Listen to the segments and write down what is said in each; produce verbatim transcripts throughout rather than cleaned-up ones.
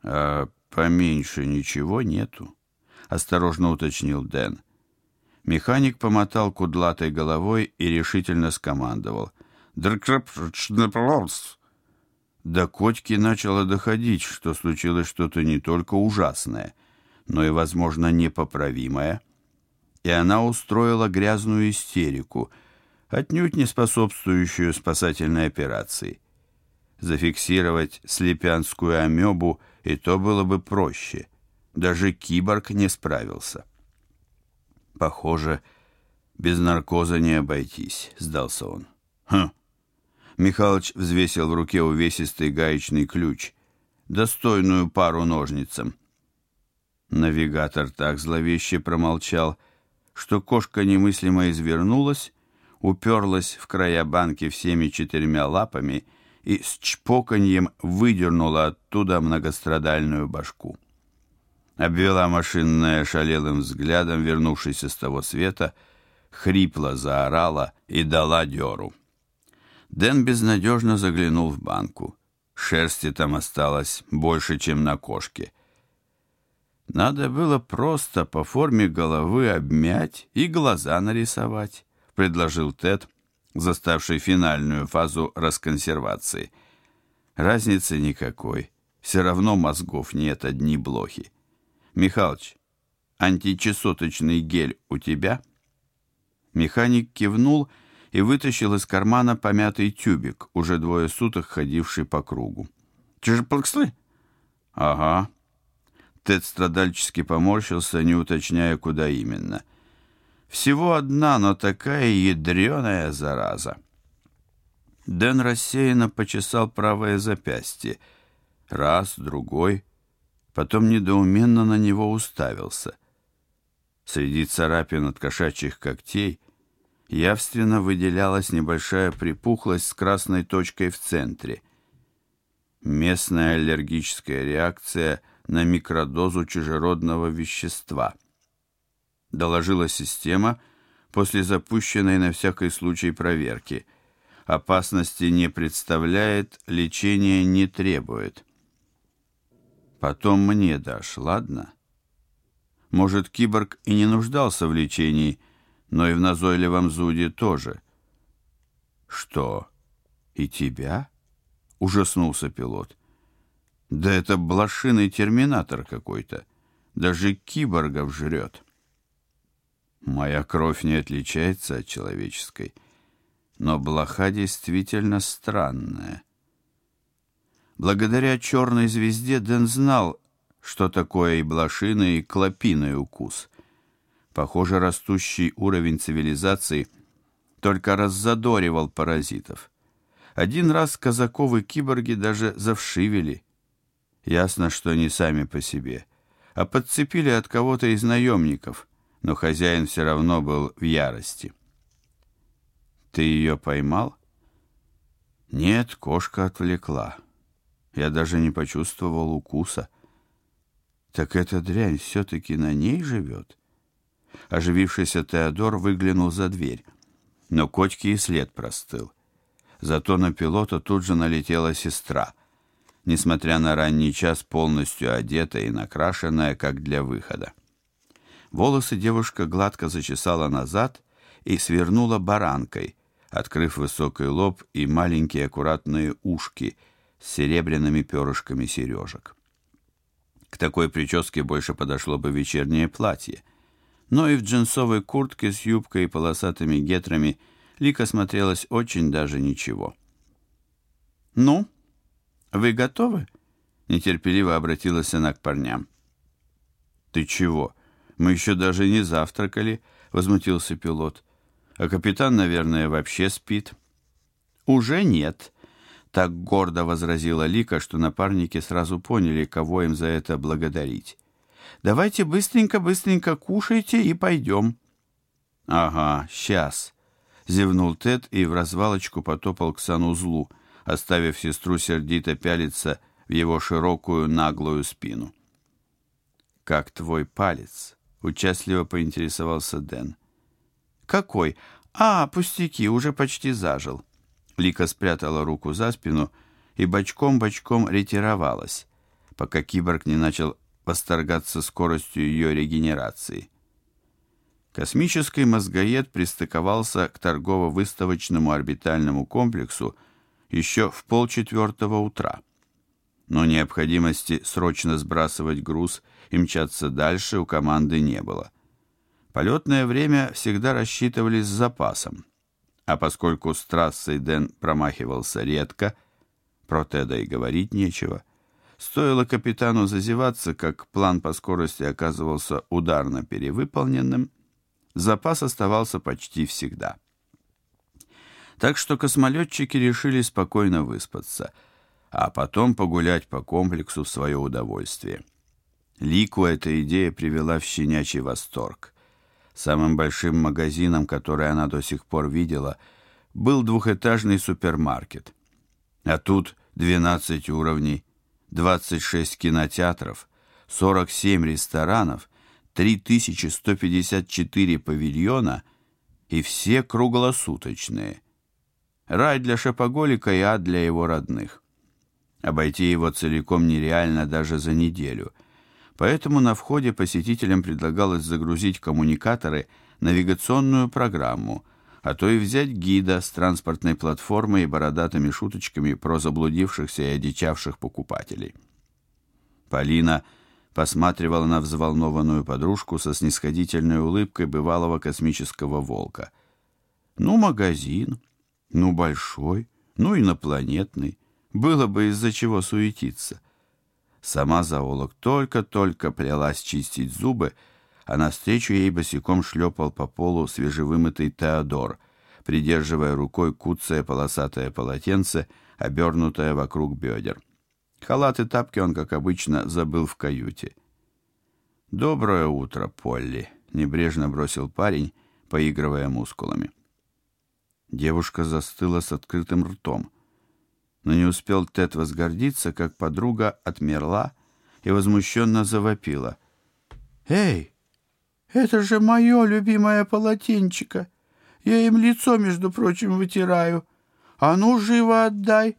А поменьше ничего нету? Осторожно уточнил Дэн. Механик помотал кудлатой головой и решительно скомандовал: «Дркрпшнеплорс!» До Котьки начало доходить, что случилось что-то не только ужасное, но и, возможно, непоправимое, и она устроила грязную истерику, отнюдь не способствующую спасательной операции. Зафиксировать слепянскую амебу и то было бы проще. Даже киборг не справился. Похоже, без наркоза не обойтись, сдался он. Хм. Михалыч взвесил в руке увесистый гаечный ключ, достойную пару ножницам. Навигатор так зловеще промолчал, что кошка немыслимо извернулась, уперлась в края банки всеми четырьмя лапами и с чпоканьем выдернула оттуда многострадальную башку. Обвела машинное ошалелым взглядом, вернувшись с того света, хрипло заорала и дала дёру. Дэн безнадежно заглянул в банку. Шерсти там осталось больше, чем на кошке. Надо было просто по форме головы обмять и глаза нарисовать, предложил Тед, заставший финальную фазу расконсервации. Разницы никакой, все равно мозгов нет, одни блохи. Михалыч, античесоточный гель у тебя? Механик кивнул и вытащил из кармана помятый тюбик, уже двое суток ходивший по кругу. Чижплакслы? Ага. Тед страдальчески поморщился, не уточняя, куда именно. Всего одна, но такая ядреная зараза. Дэн рассеянно почесал правое запястье. Раз, другой, потом недоуменно на него уставился. Среди царапин от кошачьих когтей явственно выделялась небольшая припухлость с красной точкой в центре. Местная аллергическая реакция на микродозу чужеродного вещества. Доложила система после запущенной на всякий случай проверки. Опасности не представляет, лечения не требует. Потом мне дашь, ладно? Может, киборг и не нуждался в лечении, но и в назойливом зуде тоже. Что, и тебя? Ужаснулся пилот. Да это блошиный терминатор какой-то. Даже киборгов жрет. Моя кровь не отличается от человеческой, но блоха действительно странная. Благодаря черной звезде Дэн знал, что такое и блошиный, и клопиный укус. Похоже, растущий уровень цивилизации только раззадоривал паразитов. Один раз казаковы киборги даже завшивели. Ясно, что не сами по себе, а подцепили от кого-то из наемников, но хозяин все равно был в ярости. Ты ее поймал? Нет, кошка отвлекла. Я даже не почувствовал укуса. Так эта дрянь все-таки на ней живет? Оживившийся Теодор выглянул за дверь, но Котьке и след простыл. Зато на пилота тут же налетела сестра, несмотря на ранний час полностью одетая и накрашенная, как для выхода. Волосы девушка гладко зачесала назад и свернула баранкой, открыв высокий лоб и маленькие аккуратные ушки с серебряными перышками сережек. К такой прическе больше подошло бы вечернее платье, но и в джинсовой куртке с юбкой и полосатыми гетрами Лика смотрелась очень даже ничего. «Ну, вы готовы?» — нетерпеливо обратилась она к парням. «Ты чего? Мы еще даже не завтракали», — возмутился пилот. «А капитан, наверное, вообще спит». «Уже нет», — так гордо возразила Лика, что напарники сразу поняли, кого им за это благодарить. «Давайте быстренько-быстренько кушайте и пойдем». «Ага, сейчас», — зевнул Тед и в развалочку потопал к санузлу, оставив сестру сердито пялиться в его широкую наглую спину. «Как твой палец?» — участливо поинтересовался Дэн. «Какой? А, пустяки, уже почти зажил». Лика спрятала руку за спину и бочком-бочком ретировалась. пока киборг не начал восторгаться скоростью ее регенерации. Космический мозгоед пристыковался к торгово-выставочному орбитальному комплексу еще в полчетвертого утра. Но необходимости срочно сбрасывать груз и мчаться дальше у команды не было. Полетное время всегда рассчитывали с запасом, а поскольку с трассой Дэн промахивался редко, про Теда и говорить нечего, стоило капитану зазеваться, как план по скорости оказывался ударно перевыполненным, запас оставался почти всегда. Так что космолетчики решили спокойно выспаться, а потом погулять по комплексу в свое удовольствие. Лику эта идея привела в щенячий восторг. Самым большим магазином, который она до сих пор видела, был двухэтажный супермаркет. А тут двенадцать уровней, двадцать шесть кинотеатров, сорок семь ресторанов, три тысячи сто пятьдесят четыре павильона и все круглосуточные. Рай для шопоголика и ад для его родных. Обойти его целиком нереально даже за неделю, поэтому на входе посетителям предлагалось загрузить коммуникаторы, навигационную программу, а то и взять гида с транспортной платформой и бородатыми шуточками про заблудившихся и одичавших покупателей. Полина посматривала на взволнованную подружку со снисходительной улыбкой бывалого космического волка. Ну, магазин, ну, большой, ну, инопланетный. Было бы из-за чего суетиться. Сама зоолог только-только плелась чистить зубы, а навстречу ей босиком шлепал по полу свежевымытый Теодор, придерживая рукой куцое полосатое полотенце, обернутое вокруг бедер. Халат и тапки он, как обычно, забыл в каюте. «Доброе утро, Полли», — небрежно бросил парень, поигрывая мускулами. Девушка застыла с открытым ртом. Но не успел Тед возгордиться, как подруга отмерла и возмущенно завопила. «Эй, это же мое любимое полотенчико! Я им лицо, между прочим, вытираю. А ну, живо отдай!»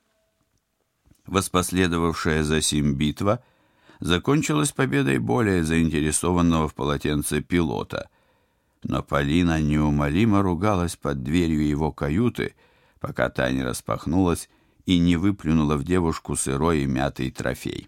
Воспоследовавшая за сим битва закончилась победой более заинтересованного в полотенце пилота. Но Полина неумолимо ругалась под дверью его каюты, пока та не распахнулась и не выплюнула в девушку сырой и мятый трофей.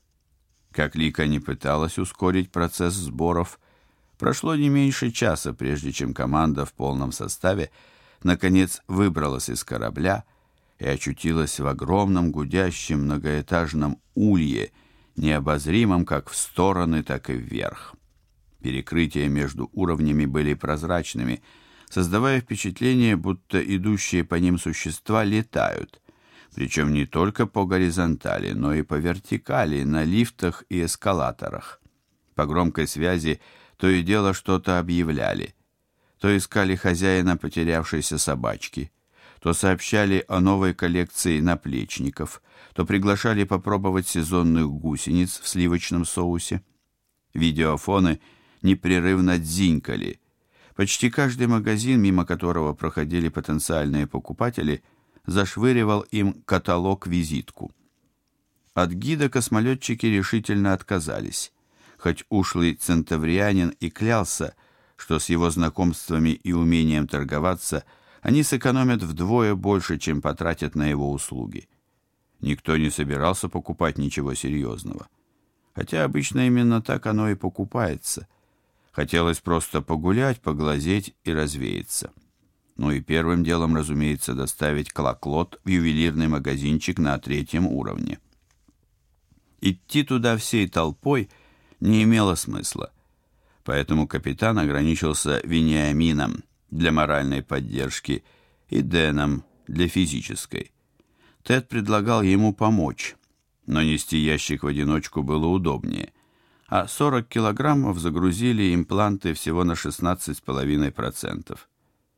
Как Лика не пыталась ускорить процесс сборов, прошло не меньше часа, прежде чем команда в полном составе наконец выбралась из корабля и очутилась в огромном гудящем многоэтажном улье, необозримом как в стороны, так и вверх. Перекрытия между уровнями были прозрачными, создавая впечатление, будто идущие по ним существа летают, причем не только по горизонтали, но и по вертикали, на лифтах и эскалаторах. По громкой связи то и дело что-то объявляли. То искали хозяина потерявшейся собачки, то сообщали о новой коллекции наплечников, то приглашали попробовать сезонных гусениц в сливочном соусе. Видеофоны непрерывно дзинькали. Почти каждый магазин, мимо которого проходили потенциальные покупатели, зашвыривал им каталог-визитку. От гида космолетчики решительно отказались, хоть ушлый центаврианин и клялся, что с его знакомствами и умением торговаться они сэкономят вдвое больше, чем потратят на его услуги. Никто не собирался покупать ничего серьезного. Хотя обычно именно так оно и покупается. Хотелось просто погулять, поглазеть и развеяться. Ну и первым делом, разумеется, доставить клоклот в ювелирный магазинчик на третьем уровне. Идти туда всей толпой не имело смысла, поэтому капитан ограничился Вениамином для моральной поддержки и Дэном для физической. Тед предлагал ему помочь, но нести ящик в одиночку было удобнее, а сорок килограммов загрузили импланты всего на шестнадцать с половиной процентов.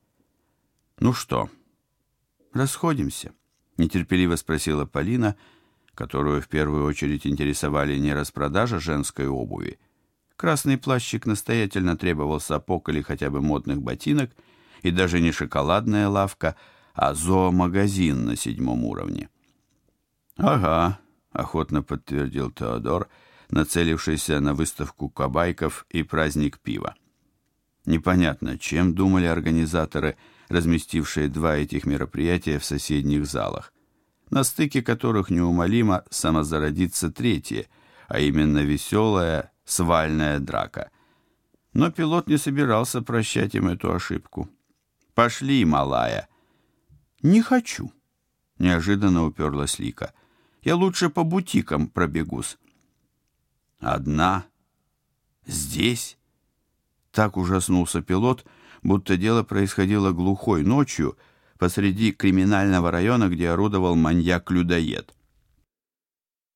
«Ну что, расходимся?» — нетерпеливо спросила Полина, которую в первую очередь интересовали не распродажа женской обуви. Красный плащик настоятельно требовал сапог или хотя бы модных ботинок, и даже не шоколадная лавка, а зоомагазин на седьмом уровне. «Ага, охотно подтвердил Теодор, нацелившийся на выставку кабайков и праздник пива. Непонятно, чем думали организаторы, разместившие два этих мероприятия в соседних залах, на стыке которых неумолимо самозародится третье, а именно веселая свальная драка. Но пилот не собирался прощать им эту ошибку. «Пошли, малая!» «Не хочу!» — неожиданно уперлась Лика. «Я лучше по бутикам пробегусь». «Одна? Здесь?» Так ужаснулся пилот, будто дело происходило глухой ночью посреди криминального района, где орудовал маньяк-людоед.